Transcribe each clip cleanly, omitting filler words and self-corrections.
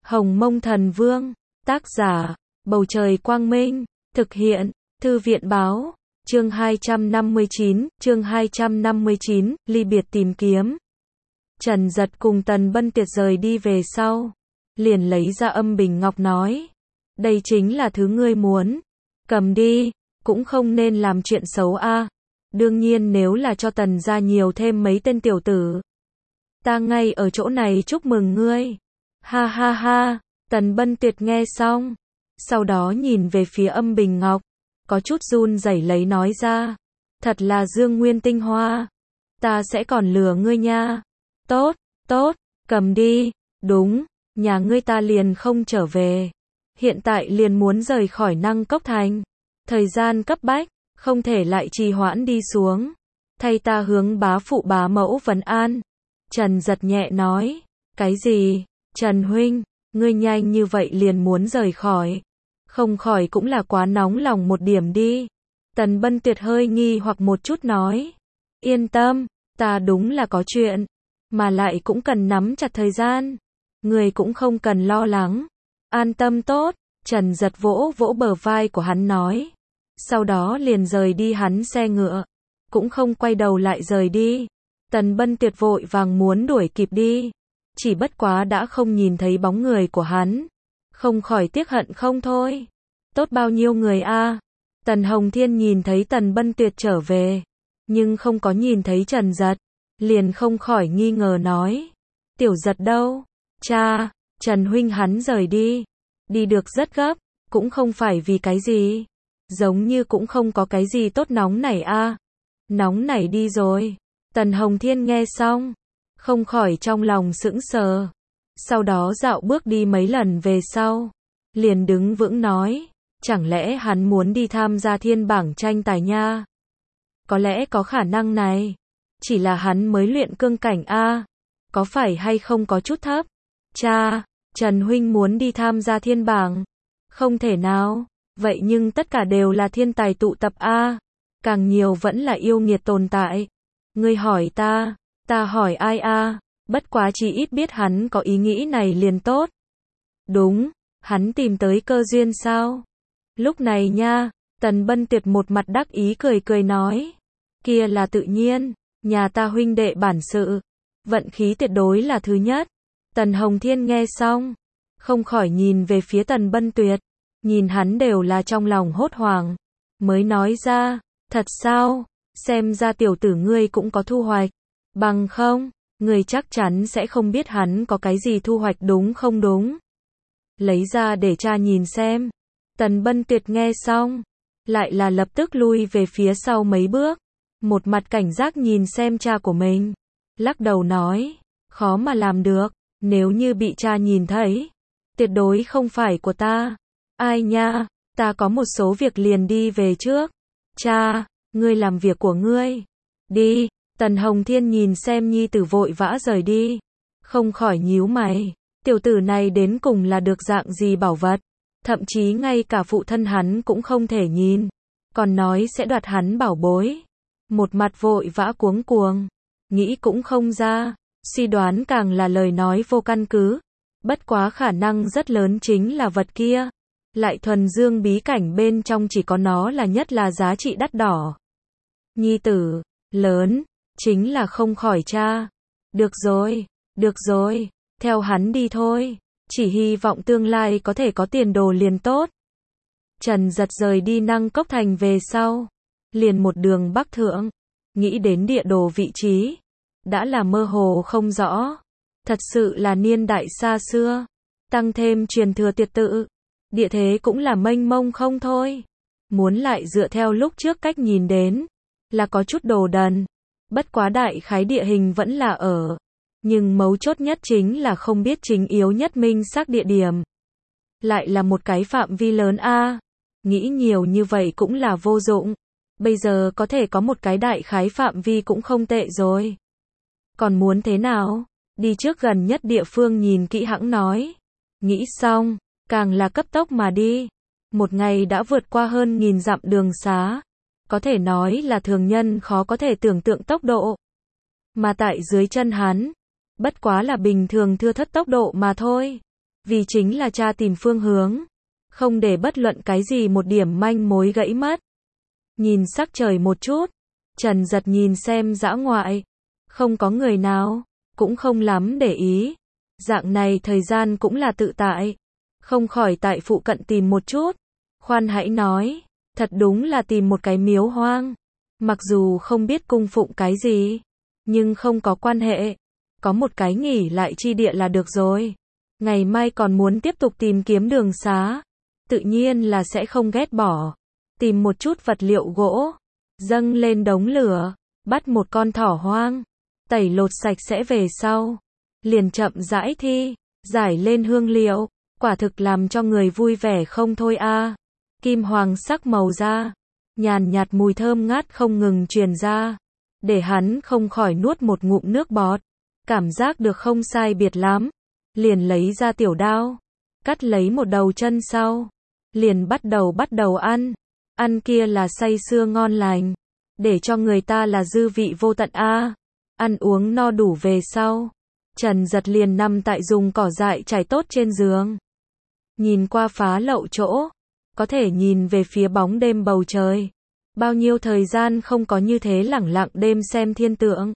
Hồng Mông Thần Vương, tác giả, Bầu Trời Quang Minh, thực hiện, Thư viện Báo, chương 259, ly biệt tìm kiếm. Trần Giật cùng Tần Bân Tiệt rời đi về sau, liền lấy ra âm bình ngọc nói, đây chính là thứ ngươi muốn, cầm đi, cũng không nên làm chuyện xấu a. Đương nhiên nếu là cho Tần gia nhiều thêm mấy tên tiểu tử, ta ngay ở chỗ này chúc mừng ngươi. Ha ha ha, Tần Bân Tuyệt nghe xong, sau đó nhìn về phía âm bình ngọc, có chút run rẩy lấy nói ra, thật là dương nguyên tinh hoa, ta sẽ còn lừa ngươi nha. Tốt, tốt, cầm đi, đúng, nhà ngươi ta liền không trở về, hiện tại liền muốn rời khỏi Năng Cốc Thành, thời gian cấp bách, không thể lại trì hoãn đi xuống, thay ta hướng bá phụ bá mẫu vấn an. Trần Giật nhẹ nói, cái gì, Trần huynh, ngươi nhanh như vậy liền muốn rời khỏi, không khỏi cũng là quá nóng lòng một điểm đi. Tần Bân Tuyệt hơi nghi hoặc một chút nói, yên tâm, ta đúng là có chuyện, mà lại cũng cần nắm chặt thời gian, người cũng không cần lo lắng, an tâm tốt. Trần Giật vỗ vỗ bờ vai của hắn nói, sau đó liền rời đi hắn xe ngựa, cũng không quay đầu lại rời đi. Tần Bân Tuyệt vội vàng muốn đuổi kịp đi, chỉ bất quá đã không nhìn thấy bóng người của hắn, không khỏi tiếc hận không thôi. Tốt bao nhiêu người a. Tần Hồng Thiên nhìn thấy Tần Bân Tuyệt trở về, nhưng không có nhìn thấy Trần Giật, liền không khỏi nghi ngờ nói, Tiểu Giật đâu? Cha, Trần huynh hắn rời đi, đi được rất gấp, cũng không phải vì cái gì, giống như cũng không có cái gì tốt nóng nảy a. Nóng nảy đi rồi. Tần Hồng Thiên nghe xong, không khỏi trong lòng sững sờ, sau đó dạo bước đi mấy lần về sau, liền đứng vững nói, chẳng lẽ hắn muốn đi tham gia thiên bảng tranh tài nha? Có lẽ có khả năng này, chỉ là hắn mới luyện cương cảnh a, có phải hay không có chút thấp? Cha, Trần huynh muốn đi tham gia thiên bảng? Không thể nào, vậy nhưng tất cả đều là thiên tài tụ tập a, càng nhiều vẫn là yêu nghiệt tồn tại. Ngươi hỏi ta hỏi ai a? Bất quá chỉ ít biết hắn có ý nghĩ này liền tốt. Đúng, hắn tìm tới cơ duyên sao? Lúc này nha, Tần Bân Tuyệt một mặt đắc ý cười cười nói, kia là tự nhiên, nhà ta huynh đệ bản sự, vận khí tuyệt đối là thứ nhất. Tần Hồng Thiên nghe xong, không khỏi nhìn về phía Tần Bân Tuyệt, nhìn hắn đều là trong lòng hốt hoảng, mới nói ra, thật sao? Xem ra tiểu tử ngươi cũng có thu hoạch, bằng không, ngươi chắc chắn sẽ không biết hắn có cái gì thu hoạch đúng không đúng? Lấy ra để cha nhìn xem. Tần Bân Tuyệt nghe xong, lại là lập tức lui về phía sau mấy bước, một mặt cảnh giác nhìn xem cha của mình, lắc đầu nói, khó mà làm được, nếu như bị cha nhìn thấy, tuyệt đối không phải của ta. Ai nha, ta có một số việc liền đi về trước. Cha, ngươi làm việc của ngươi. Đi. Tần Hồng Thiên nhìn xem nhi tử vội vã rời đi, không khỏi nhíu mày, tiểu tử này đến cùng là được dạng gì bảo vật, thậm chí ngay cả phụ thân hắn cũng không thể nhìn, còn nói sẽ đoạt hắn bảo bối, một mặt vội vã cuống cuồng, nghĩ cũng không ra, suy đoán càng là lời nói vô căn cứ, bất quá khả năng rất lớn chính là vật kia, lại thuần dương bí cảnh bên trong chỉ có nó là nhất là giá trị đắt đỏ. Nhi tử, lớn, chính là không khỏi cha. Được rồi, theo hắn đi thôi, chỉ hy vọng tương lai có thể có tiền đồ liền tốt. Trần Giật rời đi Năng Cốc Thành về sau, liền một đường bắc thượng, nghĩ đến địa đồ vị trí, đã là mơ hồ không rõ, thật sự là niên đại xa xưa, tăng thêm truyền thừa tiệt tự, địa thế cũng là mênh mông không thôi, muốn lại dựa theo lúc trước cách nhìn đến, là có chút đồ đần. Bất quá đại khái địa hình vẫn là ở, nhưng mấu chốt nhất chính là không biết chính yếu nhất minh xác địa điểm. Lại là một cái phạm vi lớn a, nghĩ nhiều như vậy cũng là vô dụng, bây giờ có thể có một cái đại khái phạm vi cũng không tệ rồi. Còn muốn thế nào? Đi trước gần nhất địa phương nhìn kỹ hãng nói. Nghĩ xong, càng là cấp tốc mà đi. Một ngày đã vượt qua hơn 1000 dặm đường xá. Có thể nói là thường nhân khó có thể tưởng tượng tốc độ. Mà tại dưới chân hắn, bất quá là bình thường thưa thất tốc độ mà thôi. vì chính là tra tìm phương hướng, không để bất luận cái gì một điểm manh mối gãy mất. Nhìn sắc trời một chút, Trần Giật nhìn xem dã ngoại, không có người nào, cũng không lắm để ý. Dạng này thời gian cũng là tự tại, không khỏi tại phụ cận tìm một chút. Khoan hãy nói, thật đúng là tìm một cái miếu hoang. Mặc dù không biết cung phụng cái gì, nhưng không có quan hệ. Có một cái nghỉ lại chi địa là được rồi. Ngày mai còn muốn tiếp tục tìm kiếm đường xá. Tự nhiên là sẽ không ghét bỏ. Tìm một chút vật liệu gỗ, dâng lên đống lửa, bắt một con thỏ hoang, tẩy lột sạch sẽ về sau. Liền chậm rãi giải lên hương liệu, quả thực làm cho người vui vẻ không thôi a. Kim hoàng sắc màu da, nhàn nhạt mùi thơm ngát không ngừng truyền ra, để hắn không khỏi nuốt một ngụm nước bọt, cảm giác được không sai biệt lắm, liền lấy ra tiểu đao, cắt lấy một đầu chân sau, liền bắt đầu ăn kia là say sưa ngon lành, để cho người ta là dư vị vô tận a. Ăn uống no đủ về sau, Trần Giật liền nằm tại dùng cỏ dại trải tốt trên giường. Nhìn qua phá lậu chỗ, có thể nhìn về phía bóng đêm bầu trời. Bao nhiêu thời gian không có như thế lẳng lặng đêm xem thiên tượng.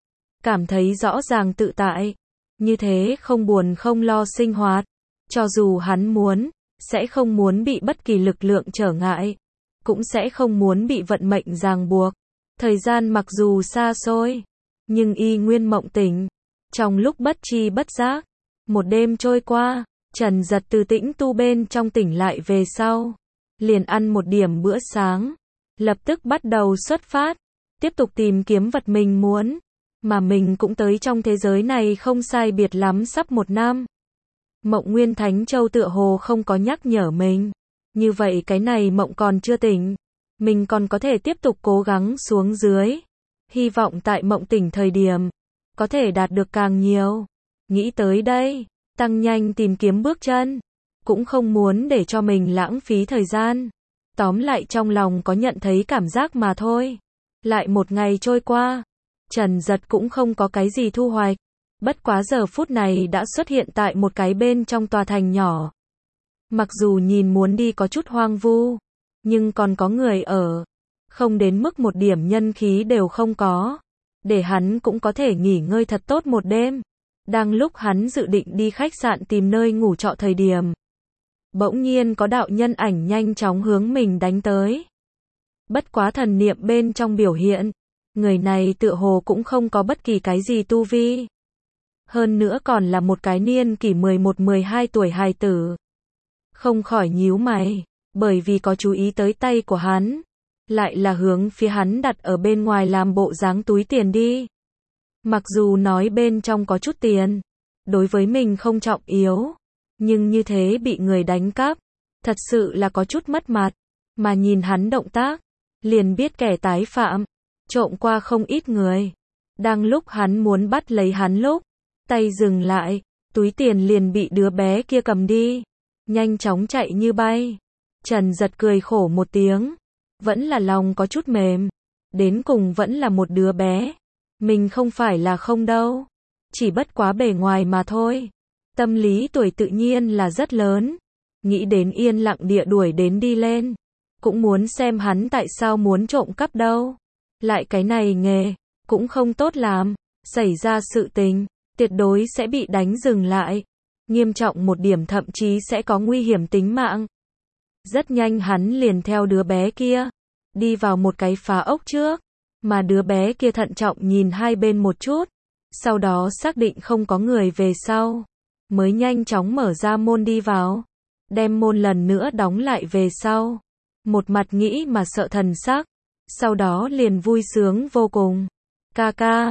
Cảm thấy rõ ràng tự tại, như thế không buồn không lo sinh hoạt. Cho dù hắn muốn, sẽ không muốn bị bất kỳ lực lượng trở ngại, cũng sẽ không muốn bị vận mệnh ràng buộc. Thời gian mặc dù xa xôi, nhưng y nguyên mộng tỉnh. Trong lúc bất tri bất giác, một đêm trôi qua, Trần Giật từ tĩnh tu bên trong tỉnh lại về sau, liền ăn một điểm bữa sáng, lập tức bắt đầu xuất phát, tiếp tục tìm kiếm vật mình muốn, mà mình cũng tới trong thế giới này không sai biệt lắm sắp 1 năm. Mộng Nguyên Thánh Châu tựa hồ không có nhắc nhở mình, như vậy cái này mộng còn chưa tỉnh, mình còn có thể tiếp tục cố gắng xuống dưới, hy vọng tại mộng tỉnh thời điểm, có thể đạt được càng nhiều. Nghĩ tới đây, tăng nhanh tìm kiếm bước chân, cũng không muốn để cho mình lãng phí thời gian. Tóm lại trong lòng có nhận thấy cảm giác mà thôi. Lại một ngày trôi qua, Trần Giật cũng không có cái gì thu hoạch. Bất quá giờ phút này đã xuất hiện tại một cái bên trong tòa thành nhỏ. Mặc dù nhìn muốn đi có chút hoang vu, nhưng còn có người ở. Không đến mức một điểm nhân khí đều không có. Để hắn cũng có thể nghỉ ngơi thật tốt một đêm. Đang lúc hắn dự định đi khách sạn tìm nơi ngủ trọ thời điểm, bỗng nhiên có đạo nhân ảnh nhanh chóng hướng mình đánh tới. Bất quá thần niệm bên trong biểu hiện, người này tựa hồ cũng không có bất kỳ cái gì tu vi. Hơn nữa còn là một cái niên kỷ 11-12 tuổi hài tử. Không khỏi nhíu mày, bởi vì có chú ý tới tay của hắn, lại là hướng phía hắn đặt ở bên ngoài làm bộ dáng túi tiền đi. Mặc dù nói bên trong có chút tiền, đối với mình không trọng yếu, nhưng như thế bị người đánh cắp, thật sự là có chút mất mặt, mà nhìn hắn động tác, liền biết kẻ tái phạm, trộm qua không ít người. Đang lúc hắn muốn bắt lấy hắn lúc, tay dừng lại, túi tiền liền bị đứa bé kia cầm đi, nhanh chóng chạy như bay. Trần Giật cười khổ một tiếng, vẫn là lòng có chút mềm, đến cùng vẫn là một đứa bé. Mình không phải là không đâu, chỉ bất quá bề ngoài mà thôi. Tâm lý tuổi tự nhiên là rất lớn, nghĩ đến yên lặng địa đuổi đến đi lên, cũng muốn xem hắn tại sao muốn trộm cắp đâu. Lại cái này nghề, cũng không tốt làm, xảy ra sự tình, tuyệt đối sẽ bị đánh dừng lại. Nghiêm trọng một điểm thậm chí sẽ có nguy hiểm tính mạng. Rất nhanh hắn liền theo đứa bé kia, đi vào một cái phá ốc trước. Mà đứa bé kia thận trọng nhìn hai bên một chút, sau đó xác định không có người về sau, mới nhanh chóng mở ra môn đi vào, đem môn lần nữa đóng lại về sau, một mặt nghĩ mà sợ thần sắc, sau đó liền vui sướng vô cùng. Ca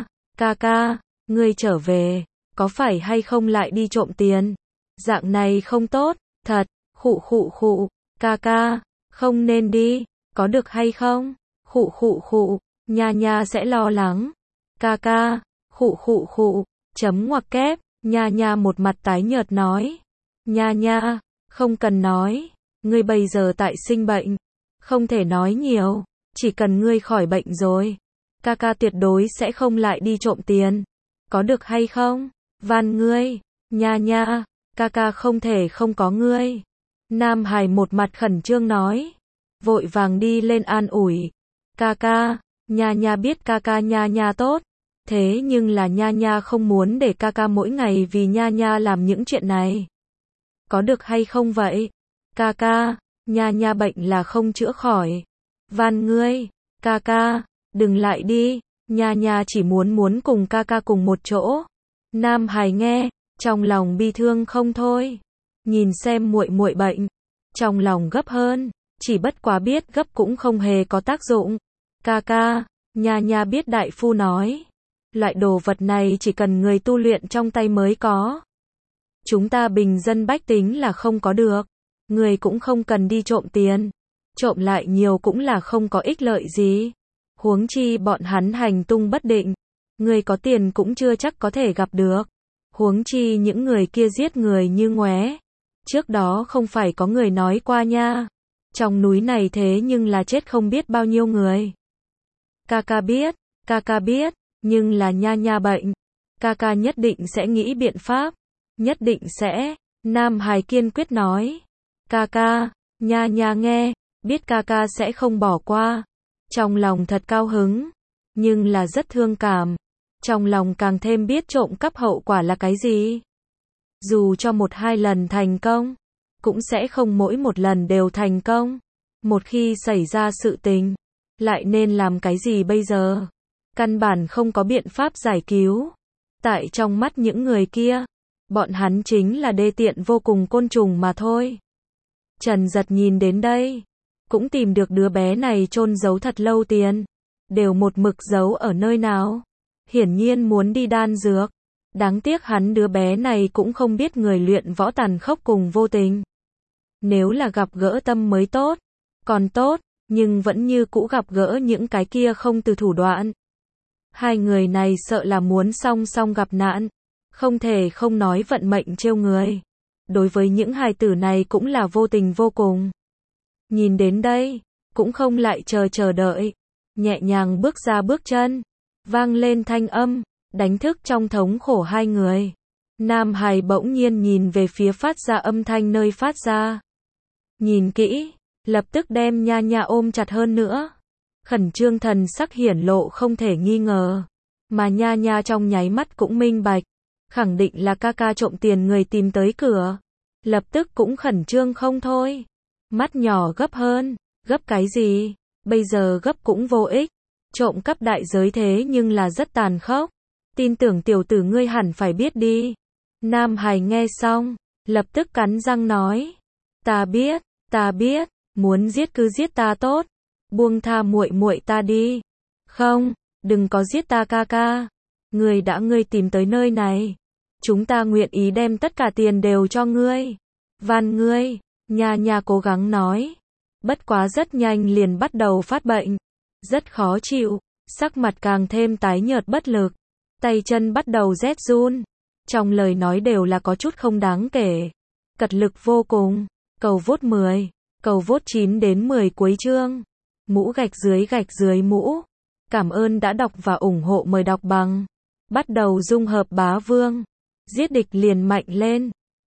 ca, ngươi trở về, có phải hay không lại đi trộm tiền? Dạng này không tốt, thật, khụ, ca, không nên đi, có được hay không? Khụ. Nha sẽ lo lắng. Ca, khụ, chấm ngoặc kép, nha một mặt tái nhợt nói. Nha, không cần nói, ngươi bây giờ tại sinh bệnh, không thể nói nhiều, chỉ cần ngươi khỏi bệnh rồi, ca tuyệt đối sẽ không lại đi trộm tiền, có được hay không? Van ngươi, nha, ca ca không thể không có ngươi. Nam Hải một mặt khẩn trương nói, vội vàng đi lên an ủi, ca ca, nha nha biết ca ca nha nha tốt, thế nhưng là nha nha không muốn để ca ca mỗi ngày vì nha nha làm những chuyện này. Có được hay không vậy? Ca ca, nha nha bệnh là không chữa khỏi. Van ngươi, ca ca, đừng lại đi, nha nha chỉ muốn cùng ca ca cùng một chỗ. Nam Hải nghe, trong lòng bi thương không thôi. Nhìn xem muội muội bệnh, trong lòng gấp hơn, chỉ bất quá biết gấp cũng không hề có tác dụng. Ca ca, nha nha biết đại phu nói, loại đồ vật này chỉ cần người tu luyện trong tay mới có. Chúng ta bình dân bách tính là không có được. Người cũng không cần đi trộm tiền. Trộm lại nhiều cũng là không có ích lợi gì. Huống chi bọn hắn hành tung bất định. Người có tiền cũng chưa chắc có thể gặp được. Huống chi những người kia giết người như ngoé. Trước đó không phải có người nói qua nha. Trong núi này thế nhưng là chết không biết bao nhiêu người. Ca ca biết, nhưng là nha nha bệnh. Ca ca nhất định sẽ nghĩ biện pháp. Nhất định sẽ. Nam Hải kiên quyết nói. Ca ca, nha nha nghe, biết ca ca sẽ không bỏ qua. Trong lòng thật cao hứng, nhưng là rất thương cảm. Trong lòng càng thêm biết trộm cắp hậu quả là cái gì. Dù cho 1-2 lần thành công, cũng sẽ không mỗi một lần đều thành công. Một khi xảy ra sự tình, lại nên làm cái gì bây giờ? Căn bản không có biện pháp giải cứu. Tại trong mắt những người kia, bọn hắn chính là đê tiện vô cùng côn trùng mà thôi. Trần Giật nhìn đến đây, cũng tìm được đứa bé này chôn giấu thật lâu tiền, đều một mực giấu ở nơi nào. Hiển nhiên muốn đi đan dược. Đáng tiếc hắn đứa bé này cũng không biết người luyện võ tàn khốc cùng vô tình. Nếu là gặp gỡ tâm mới tốt, còn tốt, nhưng vẫn như cũ gặp gỡ những cái kia không từ thủ đoạn. Hai người này sợ là muốn song song gặp nạn, không thể không nói vận mệnh trêu người. Đối với những hài tử này cũng là vô tình vô cùng. Nhìn đến đây, cũng không lại chờ đợi, nhẹ nhàng bước ra bước chân, vang lên thanh âm, đánh thức trong thống khổ hai người. Nam Hải bỗng nhiên nhìn về phía phát ra âm thanh nơi phát ra. Nhìn kỹ, lập tức đem nha nha ôm chặt hơn nữa. Khẩn trương thần sắc hiển lộ không thể nghi ngờ. Mà nha nha trong nháy mắt cũng minh bạch. Khẳng định là ca ca trộm tiền người tìm tới cửa. Lập tức cũng khẩn trương không thôi. Mắt nhỏ gấp hơn. Gấp cái gì? Bây giờ gấp cũng vô ích. Trộm cắp đại giới thế nhưng là rất tàn khốc. Tin tưởng tiểu tử ngươi hẳn phải biết đi. Nam Hải nghe xong, lập tức cắn răng nói. Ta biết, muốn giết cứ giết ta tốt. Buông tha muội muội ta đi. Không, đừng có giết ta ca ca. Ngươi tìm tới nơi này. Chúng ta nguyện ý đem tất cả tiền đều cho ngươi. Van ngươi, nha nha cố gắng nói. Bất quá rất nhanh liền bắt đầu phát bệnh. Rất khó chịu, sắc mặt càng thêm tái nhợt bất lực. Tay chân bắt đầu rét run. Trong lời nói đều là có chút không đáng kể. Cật lực vô cùng. Cầu vote 10. Cầu vote 9 đến 10 cuối chương. Mũ gạch dưới mũ. Cảm ơn đã đọc và ủng hộ, mời đọc bằng. Bắt đầu dung hợp bá vương. Giết địch liền mạnh lên.